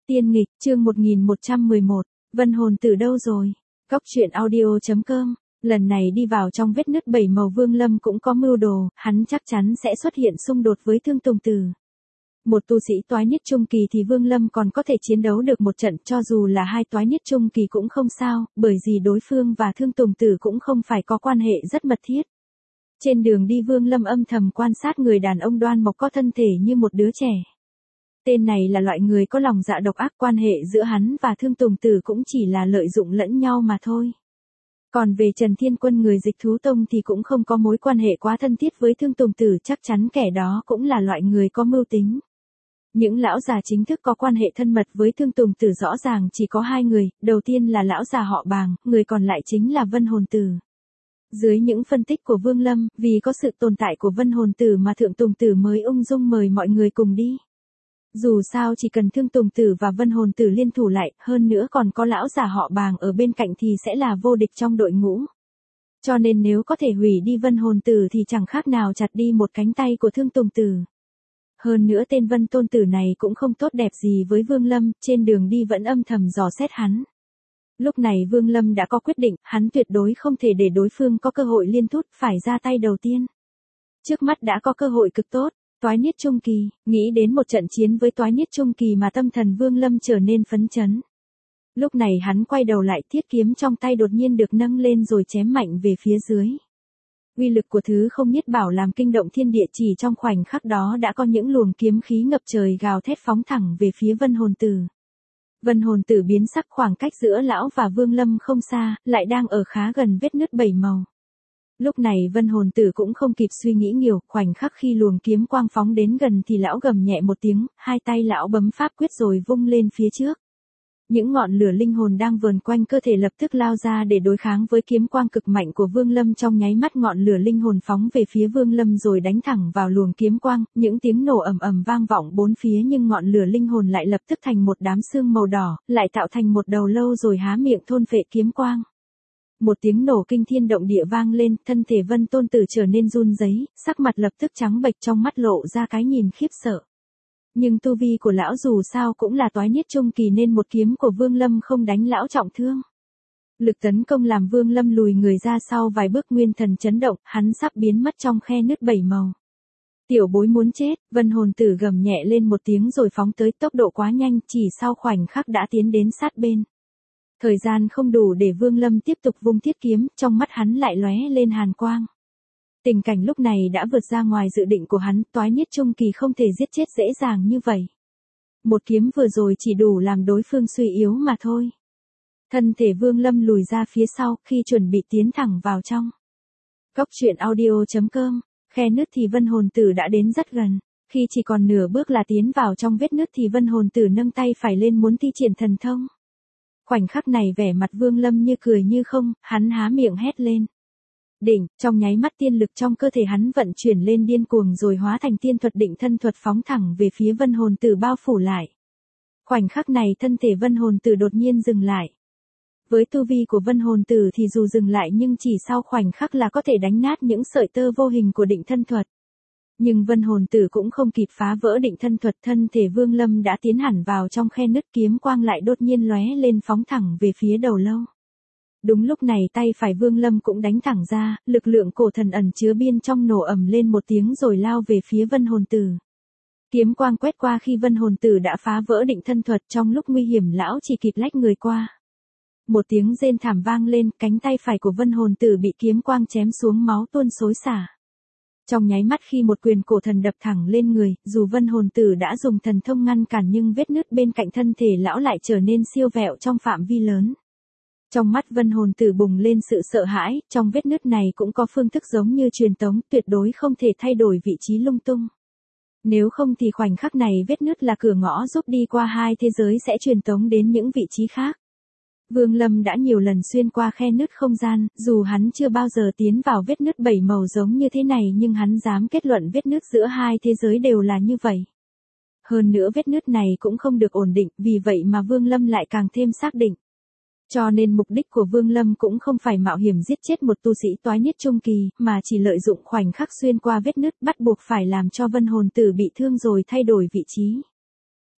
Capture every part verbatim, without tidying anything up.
Tiên nghịch, chương một nghìn một trăm mười một, Vân hồn tử đâu rồi? Góc truyện audio.com, lần này đi vào trong vết nứt bảy màu Vương Lâm cũng có mưu đồ, hắn chắc chắn sẽ xuất hiện xung đột với Thương Tùng Tử. Một tu sĩ toái niết trung kỳ thì Vương Lâm còn có thể chiến đấu được một trận, cho dù là hai toái niết trung kỳ cũng không sao, bởi vì đối phương và Thương Tùng Tử cũng không phải có quan hệ rất mật thiết. Trên đường đi Vương Lâm âm thầm quan sát người đàn ông đoan mộc có thân thể như một đứa trẻ. Tên này là loại người có lòng dạ độc ác, quan hệ giữa hắn và Thương Tùng Tử cũng chỉ là lợi dụng lẫn nhau mà thôi. Còn về Trần Thiên Quân người Dịch Thú Tông thì cũng không có mối quan hệ quá thân thiết với Thương Tùng Tử, chắc chắn kẻ đó cũng là loại người có mưu tính. Những lão già chính thức có quan hệ thân mật với Thương Tùng Tử rõ ràng chỉ có hai người, đầu tiên là lão già họ Bàng, người còn lại chính là Vân Hồn Tử. Dưới những phân tích của Vương Lâm, vì có sự tồn tại của Vân Hồn Tử mà Thượng Tùng Tử mới ung dung mời mọi người cùng đi. Dù sao chỉ cần Thương Tùng Tử và Vân Hồn Tử liên thủ lại, hơn nữa còn có lão già họ Bàng ở bên cạnh thì sẽ là vô địch trong đội ngũ. Cho nên nếu có thể hủy đi Vân Hồn Tử thì chẳng khác nào chặt đi một cánh tay của Thương Tùng Tử. Hơn nữa tên Vân Tôn Tử này cũng không tốt đẹp gì với Vương Lâm, trên đường đi vẫn âm thầm dò xét hắn. Lúc này Vương Lâm đã có quyết định, hắn tuyệt đối không thể để đối phương có cơ hội liên thút, phải ra tay đầu tiên. Trước mắt đã có cơ hội cực tốt. Toái niết trung kỳ, nghĩ đến một trận chiến với toái niết trung kỳ mà tâm thần Vương Lâm trở nên phấn chấn. Lúc này hắn quay đầu lại, thiết kiếm trong tay đột nhiên được nâng lên rồi chém mạnh về phía dưới. Uy lực của thứ không niết bảo làm kinh động thiên địa, chỉ trong khoảnh khắc đó đã có những luồng kiếm khí ngập trời gào thét phóng thẳng về phía Vân Hồn Tử. Vân Hồn Tử biến sắc, khoảng cách giữa lão và Vương Lâm không xa, lại đang ở khá gần vết nứt bảy màu. Lúc này Vân Hồn Tử cũng không kịp suy nghĩ nhiều, khoảnh khắc khi luồng kiếm quang phóng đến gần thì lão gầm nhẹ một tiếng, hai tay lão bấm pháp quyết rồi vung lên phía trước. Những ngọn lửa linh hồn đang vờn quanh cơ thể lập tức lao ra để đối kháng với kiếm quang cực mạnh của Vương Lâm, trong nháy mắt ngọn lửa linh hồn phóng về phía Vương Lâm rồi đánh thẳng vào luồng kiếm quang, những tiếng nổ ầm ầm vang vọng bốn phía nhưng ngọn lửa linh hồn lại lập tức thành một đám sương màu đỏ, lại tạo thành một đầu lâu rồi há miệng thôn phệ kiếm quang. Một tiếng nổ kinh thiên động địa vang lên, thân thể Vân Tôn Tử trở nên run rẩy, sắc mặt lập tức trắng bệch, trong mắt lộ ra cái nhìn khiếp sợ. Nhưng tu vi của lão dù sao cũng là toái niết trung kỳ nên một kiếm của Vương Lâm không đánh lão trọng thương. Lực tấn công làm Vương Lâm lùi người ra sau vài bước, nguyên thần chấn động, hắn sắp biến mất trong khe nứt bảy màu. Tiểu bối muốn chết, Vân Hồn Tử gầm nhẹ lên một tiếng rồi phóng tới, tốc độ quá nhanh, chỉ sau khoảnh khắc đã tiến đến sát bên. Thời gian không đủ để Vương Lâm tiếp tục vung thiết kiếm, trong mắt hắn lại lóe lên hàn quang. Tình cảnh lúc này đã vượt ra ngoài dự định của hắn, toái niết trung kỳ không thể giết chết dễ dàng như vậy. Một kiếm vừa rồi chỉ đủ làm đối phương suy yếu mà thôi. Thân thể Vương Lâm lùi ra phía sau khi chuẩn bị tiến thẳng vào trong. Góc truyện audio.com, khe nứt thì Vân Hồn Tử đã đến rất gần. Khi chỉ còn nửa bước là tiến vào trong vết nứt thì Vân Hồn Tử nâng tay phải lên muốn thi triển thần thông. Khoảnh khắc này vẻ mặt Vương Lâm như cười như không, hắn há miệng hét lên. Đỉnh, trong nháy mắt tiên lực trong cơ thể hắn vận chuyển lên điên cuồng rồi hóa thành tiên thuật định thân thuật phóng thẳng về phía Vân Hồn Tử bao phủ lại. Khoảnh khắc này thân thể Vân Hồn Tử đột nhiên dừng lại. Với tu vi của Vân Hồn Tử thì dù dừng lại nhưng chỉ sau khoảnh khắc là có thể đánh nát những sợi tơ vô hình của định thân thuật. Nhưng Vân Hồn Tử cũng không kịp phá vỡ định thân thuật, thân thể Vương Lâm đã tiến hẳn vào trong khe nứt, kiếm quang lại đột nhiên lóe lên phóng thẳng về phía đầu lâu. Đúng lúc này tay phải Vương Lâm cũng đánh thẳng ra, lực lượng cổ thần ẩn chứa bên trong nổ ầm lên một tiếng rồi lao về phía Vân Hồn Tử. Kiếm quang quét qua khi Vân Hồn Tử đã phá vỡ định thân thuật, trong lúc nguy hiểm lão chỉ kịp lách người qua. Một tiếng rên thảm vang lên, cánh tay phải của Vân Hồn Tử bị kiếm quang chém xuống, máu tuôn xối xả. Trong nháy mắt khi một quyền cổ thần đập thẳng lên người, dù Vân Hồn Tử đã dùng thần thông ngăn cản nhưng vết nứt bên cạnh thân thể lão lại trở nên siêu vẹo trong phạm vi lớn. Trong mắt Vân Hồn Tử bùng lên sự sợ hãi, trong vết nứt này cũng có phương thức giống như truyền tống, tuyệt đối không thể thay đổi vị trí lung tung. Nếu không thì khoảnh khắc này vết nứt là cửa ngõ giúp đi qua hai thế giới sẽ truyền tống đến những vị trí khác. Vương Lâm đã nhiều lần xuyên qua khe nứt không gian, dù hắn chưa bao giờ tiến vào vết nứt bảy màu giống như thế này nhưng hắn dám kết luận vết nứt giữa hai thế giới đều là như vậy. Hơn nữa vết nứt này cũng không được ổn định, vì vậy mà Vương Lâm lại càng thêm xác định. Cho nên mục đích của Vương Lâm cũng không phải mạo hiểm giết chết một tu sĩ toái niết trung kỳ, mà chỉ lợi dụng khoảnh khắc xuyên qua vết nứt bắt buộc phải làm cho Vân Hồn Tử bị thương rồi thay đổi vị trí.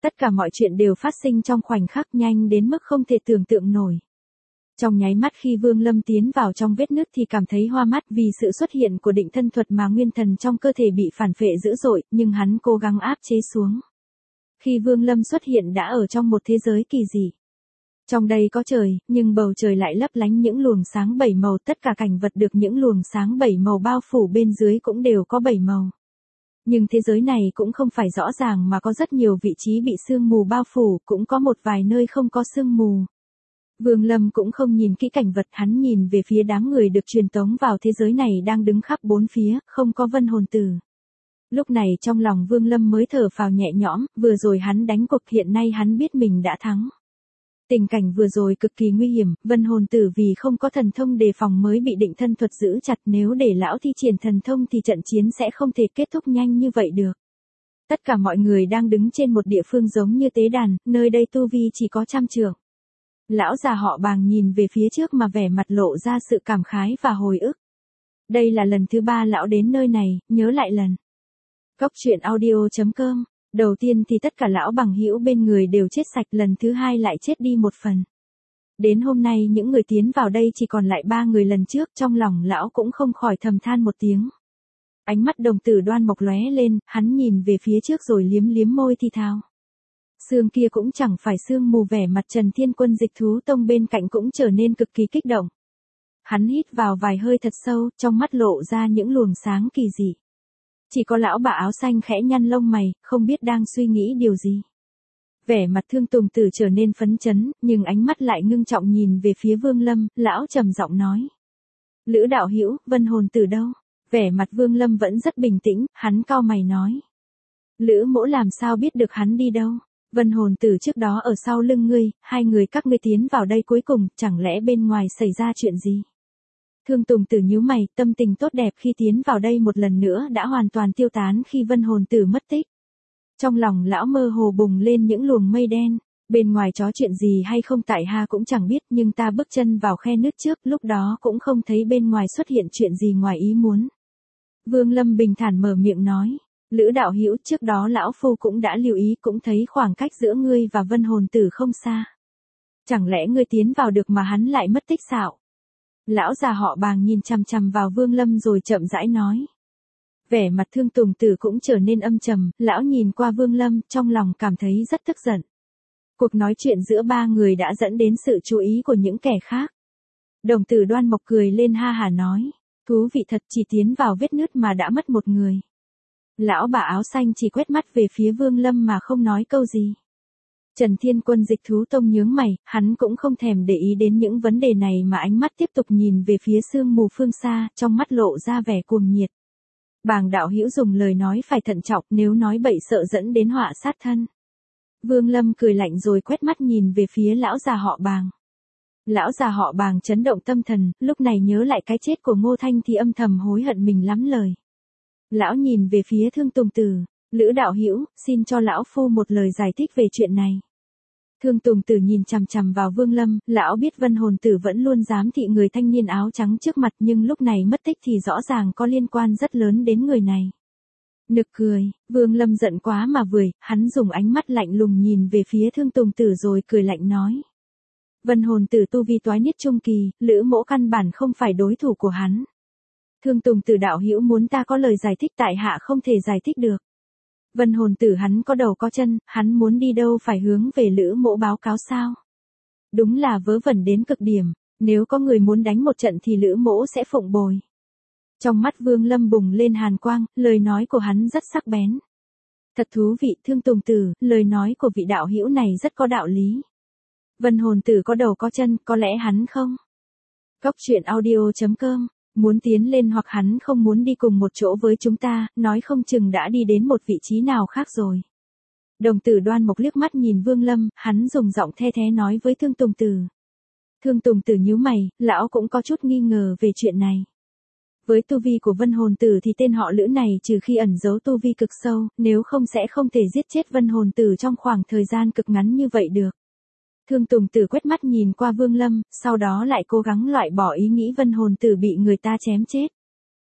Tất cả mọi chuyện đều phát sinh trong khoảnh khắc nhanh đến mức không thể tưởng tượng nổi. Trong nháy mắt khi Vương Lâm tiến vào trong vết nứt thì cảm thấy hoa mắt vì sự xuất hiện của định thân thuật mà nguyên thần trong cơ thể bị phản phệ dữ dội, nhưng hắn cố gắng áp chế xuống. Khi Vương Lâm xuất hiện đã ở trong một thế giới kỳ dị. Trong đây có trời, nhưng bầu trời lại lấp lánh những luồng sáng bảy màu, tất cả cảnh vật được những luồng sáng bảy màu bao phủ bên dưới cũng đều có bảy màu. Nhưng thế giới này cũng không phải rõ ràng mà có rất nhiều vị trí bị sương mù bao phủ, cũng có một vài nơi không có sương mù. Vương Lâm cũng không nhìn kỹ cảnh vật, hắn nhìn về phía đám người được truyền tống vào thế giới này đang đứng khắp bốn phía, không có Vân Hồn Tử. Lúc này trong lòng Vương Lâm mới thở phào nhẹ nhõm, vừa rồi hắn đánh cuộc, hiện nay hắn biết mình đã thắng. Tình cảnh vừa rồi cực kỳ nguy hiểm, Vân Hồn Tử vì không có thần thông đề phòng mới bị định thân thuật giữ chặt, nếu để lão thi triển thần thông thì trận chiến sẽ không thể kết thúc nhanh như vậy được. Tất cả mọi người đang đứng trên một địa phương giống như tế đàn, nơi đây tu vi chỉ có trăm trượng. Lão già họ Bàng nhìn về phía trước mà vẻ mặt lộ ra sự cảm khái và hồi ức. Đây là lần thứ ba lão đến nơi này, nhớ lại lần. Cốc truyện audio chấm com. Đầu tiên thì tất cả lão bằng hữu bên người đều chết sạch, lần thứ hai lại chết đi một phần. Đến hôm nay những người tiến vào đây chỉ còn lại ba người lần trước, trong lòng lão cũng không khỏi thầm than một tiếng. Ánh mắt Đồng Tử Đoan Mộc lóe lên, hắn nhìn về phía trước rồi liếm liếm môi thì thào. Sương kia cũng chẳng phải sương mù, vẻ mặt Trần Thiên Quân Dịch Thú Tông bên cạnh cũng trở nên cực kỳ kích động. Hắn hít vào vài hơi thật sâu, trong mắt lộ ra những luồng sáng kỳ dị. Chỉ có lão bà áo xanh khẽ nhăn lông mày, không biết đang suy nghĩ điều gì. Vẻ mặt Thương Tùng Tử trở nên phấn chấn, nhưng ánh mắt lại ngưng trọng nhìn về phía Vương Lâm, lão trầm giọng nói. Lữ đạo hữu, Vân Hồn Tử đâu? Vẻ mặt Vương Lâm vẫn rất bình tĩnh, hắn cau mày nói. Lữ mỗ làm sao biết được hắn đi đâu? Vân Hồn Tử trước đó ở sau lưng ngươi, hai người các ngươi tiến vào đây cuối cùng, chẳng lẽ bên ngoài xảy ra chuyện gì? Thương Tùng Tử nhíu mày, tâm tình tốt đẹp khi tiến vào đây một lần nữa đã hoàn toàn tiêu tán khi Vân Hồn Tử mất tích. Trong lòng lão mơ hồ bùng lên những luồng mây đen, bên ngoài chó chuyện gì hay không tại hạ cũng chẳng biết, nhưng ta bước chân vào khe nứt trước, lúc đó cũng không thấy bên ngoài xuất hiện chuyện gì ngoài ý muốn. Vương Lâm bình thản mở miệng nói, Lữ đạo hữu, trước đó lão phu cũng đã lưu ý, cũng thấy khoảng cách giữa ngươi và Vân Hồn Tử không xa. Chẳng lẽ ngươi tiến vào được mà hắn lại mất tích sao? Lão già họ Bàng nhìn chằm chằm vào Vương Lâm rồi chậm rãi nói. Vẻ mặt Thương Tùng Tử cũng trở nên âm trầm, lão nhìn qua Vương Lâm, trong lòng cảm thấy rất tức giận. Cuộc nói chuyện giữa ba người đã dẫn đến sự chú ý của những kẻ khác. Đồng Tử Đoan Mộc cười lên ha hả nói, thú vị thật, chỉ tiến vào vết nứt mà đã mất một người. Lão bà áo xanh chỉ quét mắt về phía Vương Lâm mà không nói câu gì. Trần Thiên Quân Dịch Thú Tông nhướng mày, hắn cũng không thèm để ý đến những vấn đề này mà ánh mắt tiếp tục nhìn về phía sương mù phương xa, trong mắt lộ ra vẻ cuồng nhiệt. Bàng đạo hữu dùng lời nói phải thận trọng, nếu nói bậy sợ dẫn đến họa sát thân. Vương Lâm cười lạnh rồi quét mắt nhìn về phía lão già họ Bàng. Lão già họ Bàng chấn động tâm thần, lúc này nhớ lại cái chết của Ngô Thanh thì âm thầm hối hận mình lắm lời. Lão nhìn về phía Thương Tùng Tử, Lữ đạo hữu, xin cho lão phu một lời giải thích về chuyện này. Thương Tùng Tử nhìn chằm chằm vào Vương Lâm, lão biết Vân Hồn Tử vẫn luôn giám thị người thanh niên áo trắng trước mặt, nhưng lúc này mất tích thì rõ ràng có liên quan rất lớn đến người này. Nực cười, Vương Lâm giận quá mà vười, hắn dùng ánh mắt lạnh lùng nhìn về phía Thương Tùng Tử rồi cười lạnh nói. Vân Hồn Tử tu vi toái niết trung kỳ, Lữ mỗ căn bản không phải đối thủ của hắn. Thương Tùng Tử đạo hữu muốn ta có lời giải thích tại hạ không thể giải thích được. Vân Hồn Tử hắn có đầu có chân, hắn muốn đi đâu phải hướng về Lữ mỗ báo cáo sao? Đúng là vớ vẩn đến cực điểm, nếu có người muốn đánh một trận thì Lữ mỗ sẽ phụng bồi. Trong mắt Vương Lâm bùng lên hàn quang, lời nói của hắn rất sắc bén. Thật thú vị, Thương Tùng Tử, lời nói của vị đạo hữu này rất có đạo lý. Vân Hồn Tử có đầu có chân, có lẽ hắn không? Cốc truyện audio chấm com. Muốn tiến lên hoặc hắn không muốn đi cùng một chỗ với chúng ta, nói không chừng đã đi đến một vị trí nào khác rồi. Đồng Tử Đoan Mộc liếc mắt nhìn Vương Lâm, hắn dùng giọng the thé nói với Thương Tùng Tử. Thương Tùng Tử nhíu mày, lão cũng có chút nghi ngờ về chuyện này. Với tu vi của Vân Hồn Tử thì tên họ Lữ này trừ khi ẩn giấu tu vi cực sâu, nếu không sẽ không thể giết chết Vân Hồn Tử trong khoảng thời gian cực ngắn như vậy được. Thương Tùng Tử quét mắt nhìn qua Vương Lâm, sau đó lại cố gắng loại bỏ ý nghĩ Vân Hồn Tử bị người ta chém chết.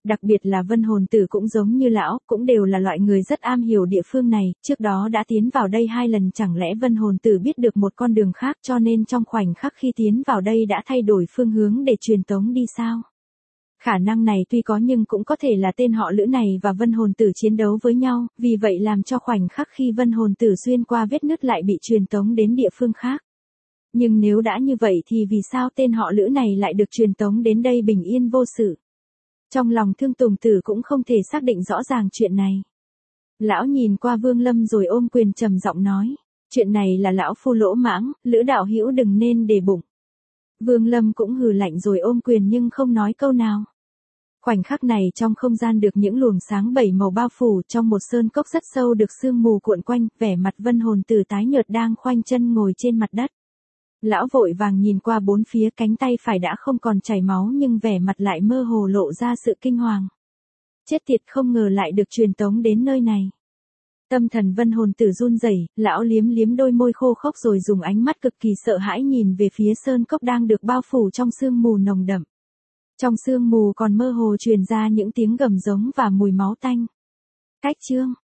Đặc biệt là vân hồn tử cũng giống như lão, cũng đều là loại người rất am hiểu địa phương này, trước đó đã tiến vào đây hai lần, chẳng lẽ vân hồn tử biết được một con đường khác cho nên trong khoảnh khắc khi tiến vào đây đã thay đổi phương hướng để truyền tống đi sao? Khả năng này tuy có nhưng cũng có thể là tên họ Lữ này và vân hồn tử chiến đấu với nhau, vì vậy làm cho khoảnh khắc khi vân hồn tử xuyên qua vết nứt lại bị truyền tống đến địa phương khác. Nhưng nếu đã như vậy thì vì sao tên họ Lữ này lại được truyền tống đến đây bình yên vô sự? Trong lòng Thương Tùng Tử cũng không thể xác định rõ ràng chuyện này. Lão nhìn qua Vương Lâm rồi ôm quyền trầm giọng nói, chuyện này là lão phu lỗ mãng, Lữ đạo hữu đừng nên để bụng. Vương Lâm cũng hừ lạnh rồi ôm quyền nhưng không nói câu nào. Khoảnh khắc này trong không gian được những luồng sáng bảy màu bao phủ, trong một sơn cốc rất sâu được sương mù cuộn quanh, vẻ mặt vân hồn tử tái nhợt đang khoanh chân ngồi trên mặt đất. Lão vội vàng nhìn qua bốn phía, cánh tay phải đã không còn chảy máu nhưng vẻ mặt lại mơ hồ lộ ra sự kinh hoàng. Chết tiệt, không ngờ lại được truyền tống đến nơi này. Tâm thần vân hồn tử run rẩy, lão liếm liếm đôi môi khô khốc rồi dùng ánh mắt cực kỳ sợ hãi nhìn về phía sơn cốc đang được bao phủ trong sương mù nồng đậm. Trong sương mù còn mơ hồ truyền ra những tiếng gầm giống và mùi máu tanh. Cách chương